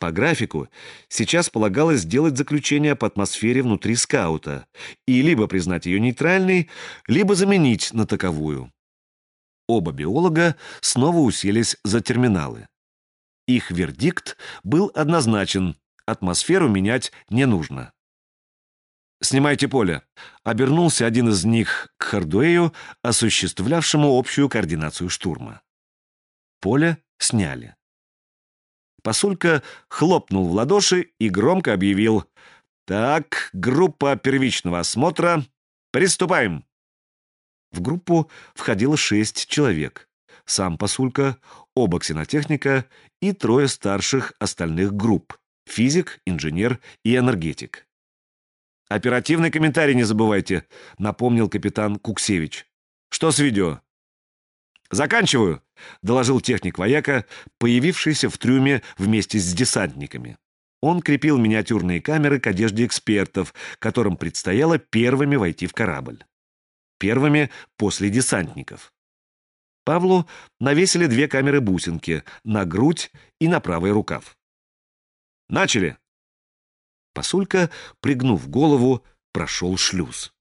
По графику, сейчас полагалось сделать заключение по атмосфере внутри скаута и либо признать ее нейтральной, либо заменить на таковую. Оба биолога снова уселись за терминалы. Их вердикт был однозначен: атмосферу менять не нужно. «Снимайте поле», — обернулся один из них к Хардуэю, осуществлявшему общую координацию штурма. Поле сняли. Посулька хлопнул в ладоши и громко объявил: «Так, группа первичного осмотра, приступаем!» В группу входило 6 человек. Сам посулька, оба ксенотехника и 3 старших остальных групп: физик, инженер и энергетик. «Оперативный комментарий не забывайте», — напомнил капитан Куксевич. «Что с видео?» «Заканчиваю», — доложил техник-вояка, появившийся в трюме вместе с десантниками. Он крепил миниатюрные камеры к одежде экспертов, которым предстояло первыми войти в корабль. Первыми после десантников. Павлу навесили 2 камеры-бусинки на грудь и на правый рукав. «Начали!» Посулька, пригнув голову, прошел шлюз.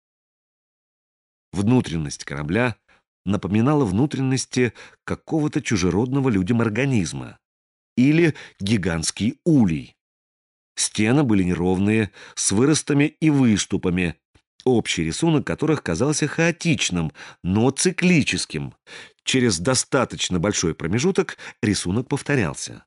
Внутренность корабля напоминала внутренности какого-то чужеродного людям организма или гигантский улей. Стены были неровные, с выростами и выступами, общий рисунок которых казался хаотичным, но циклическим. Через достаточно большой промежуток рисунок повторялся.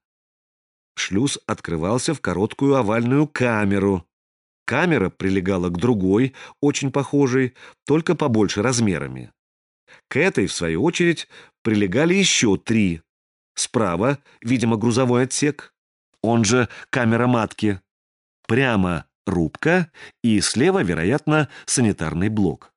Шлюз открывался в короткую овальную камеру. Камера прилегала к другой, очень похожей, только побольше размерами. К этой, в свою очередь, прилегали еще 3. Справа, видимо, грузовой отсек, он же камера матки. Прямо рубка и слева, вероятно, санитарный блок.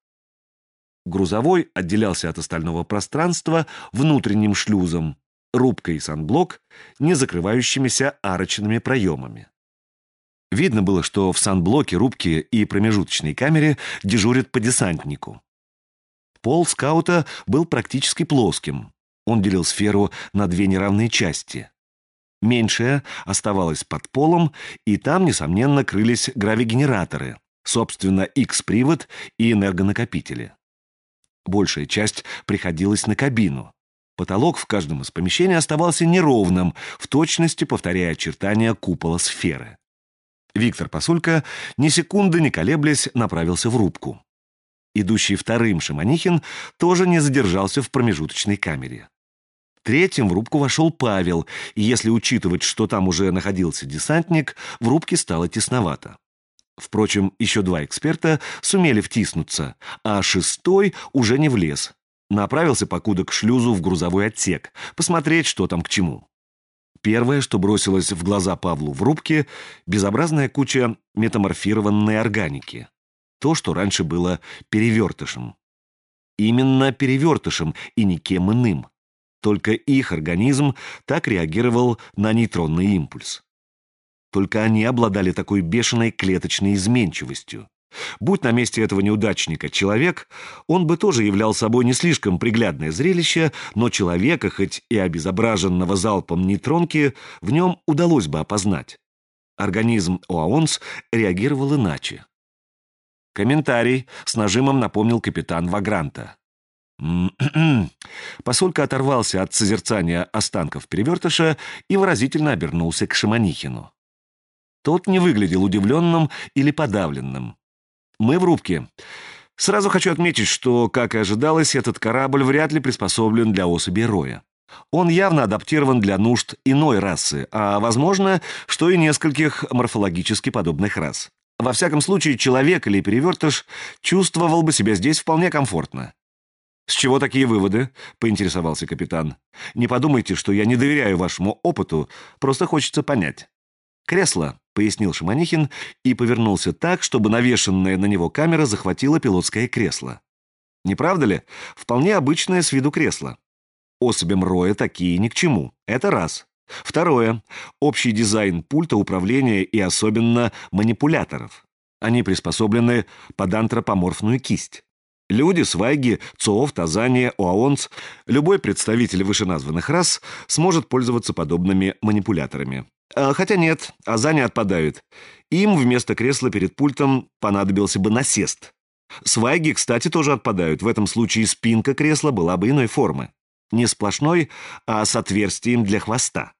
Грузовой отделялся от остального пространства внутренним шлюзом, рубка и санблок, не закрывающимися арочными проемами. Видно было, что в санблоке, рубке и промежуточной камере дежурят по десантнику. Пол скаута был практически плоским. Он делил сферу на 2 неравные части. Меньшая оставалась под полом, и там, несомненно, крылись гравигенераторы, собственно, X-привод и энергонакопители. Большая часть приходилась на кабину. Потолок в каждом из помещений оставался неровным, в точности повторяя очертания купола сферы. Виктор Посулька, ни секунды не колеблясь, направился в рубку. Идущий вторым Шаманихин тоже не задержался в промежуточной камере. Третьим в рубку вошел Павел, и если учитывать, что там уже находился десантник, в рубке стало тесновато. Впрочем, еще 2 эксперта сумели втиснуться, а 6-й уже не влез. Направился покуда к шлюзу в грузовой отсек, посмотреть, что там к чему. Первое, что бросилось в глаза Павлу в рубке — безобразная куча метаморфированной органики. То, что раньше было перевертышем. Именно перевертышем и никем иным. Только их организм так реагировал на нейтронный импульс. Только они обладали такой бешеной клеточной изменчивостью. Будь на месте этого неудачника человек, он бы тоже являл собой не слишком приглядное зрелище, но человека, хоть и обезображенного залпом нейтронки, в нем удалось бы опознать. Организм Оаонс реагировал иначе. «Комментарий», — с нажимом напомнил капитан Вагранта. Посолька оторвался от созерцания останков перевертыша и выразительно обернулся к Шаманихину. Тот не выглядел удивленным или подавленным. «Мы в рубке. Сразу хочу отметить, что, как и ожидалось, этот корабль вряд ли приспособлен для особей роя. Он явно адаптирован для нужд иной расы, а, возможно, что и нескольких морфологически подобных рас. Во всяком случае, человек или перевертыш чувствовал бы себя здесь вполне комфортно». «С чего такие выводы?» — поинтересовался капитан. «Не подумайте, что я не доверяю вашему опыту, просто хочется понять». «Кресло», — пояснил Шаманихин и повернулся так, чтобы навешенная на него камера захватила пилотское кресло. «Не правда ли? Вполне обычное с виду кресло. Особям роя такие ни к чему. Это раз. Второе. Общий дизайн пульта управления и особенно манипуляторов. Они приспособлены под антропоморфную кисть. Люди, свайги, цоов, тазания, оаонц, любой представитель вышеназванных рас сможет пользоваться подобными манипуляторами. Хотя нет, азы не отпадают. Им вместо кресла перед пультом понадобился бы насест. Свайги, кстати, тоже отпадают. В этом случае спинка кресла была бы иной формы. Не сплошной, а с отверстием для хвоста.